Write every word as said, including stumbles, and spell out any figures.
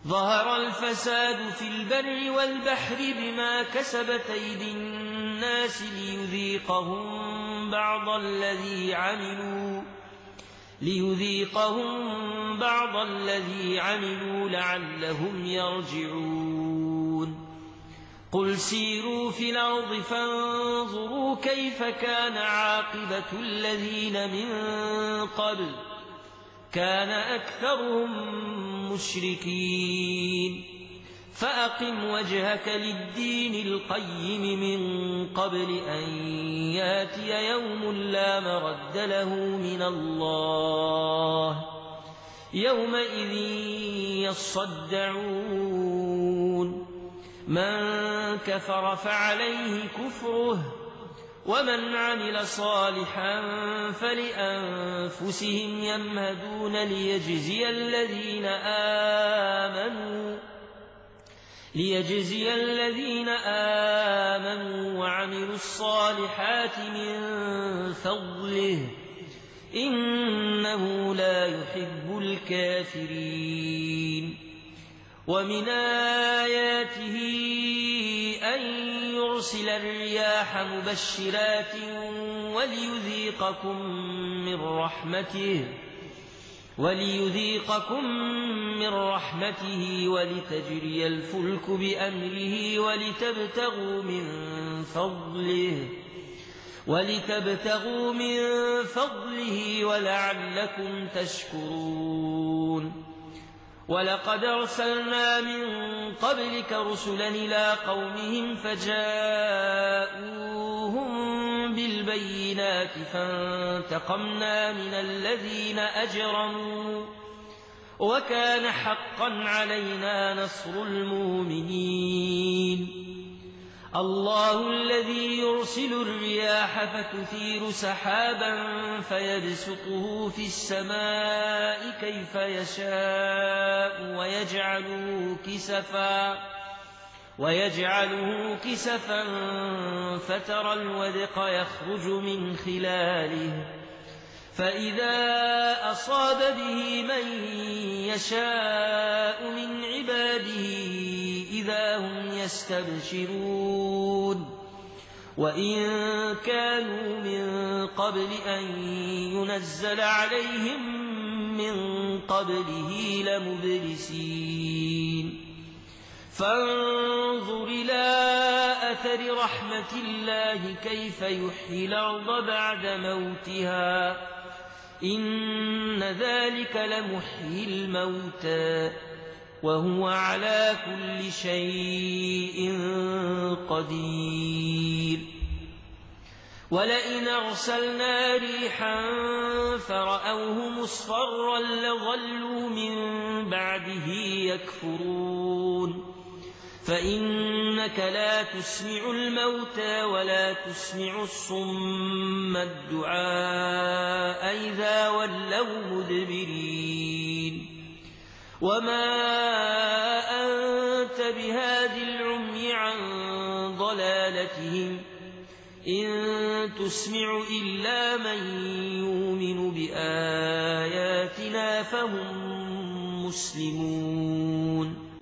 ظهر الفساد في البر والبحر بما كسبت أيدي الناس ليذيقهم بعض الذي عملوا ليذيقهم بعض الذي عملوا لعلهم يرجعون قل سيروا في الأرض فانظروا كيف كان عاقبة الذين من قبل كان أكثرهم مشركين فأقم وجهك للدين القيم من قبل أن ياتي يوم لا مرد له من الله يومئذ يصدعون من كفر فعليه كفره ومن عمل صالحا فلأنفسهم يمهدون ليجزي الذين آمنوا ليجزي الذين آمنوا وعملوا الصالحات من فضله إنه لا يحب الكافرين ومن آياته أن يرسل الرياح مبشرات وليذيقكم من رحمته وليذيقكم من رحمته ولتجري الفلك بأمره ولتبتغوا من فضله ولتبتغوا من فضله ولعلكم تشكرون ولقد أرسلنا من قبلك رسلا إلى قومهم فجاءوهم بالبينات فانتقمنا من الذين أجرموا وكان حقا علينا نصر المؤمنين الله الذي يرسل الرياح فتثير سحابا فيبسطه في السماء كيف يشاء ويجعله كسفا ويجعله كسفا فترى الودق يخرج من خلاله فإذا أصاب به من يشاء من عباده إذا هم يستبشرون وإن كانوا من قبل أن ينزل عليهم من قبله لمبلسين فانظر إلى أثر رحمة الله كيف يحيي الأرض بعد موتها إن ذلك لمحيي الموتى وهو على كل شيء قدير ولئن أرسلنا ريحا فرأوه مصفرا لظلوا من بعده يكفرون فإنك لا تسمع الموتى ولا تسمع الصم الدعاء إذا ولوا مدبرين وما أنت بهاد العمي عن ضلالتهم إن تسمع إلا من يؤمن بآياتنا فهم مسلمون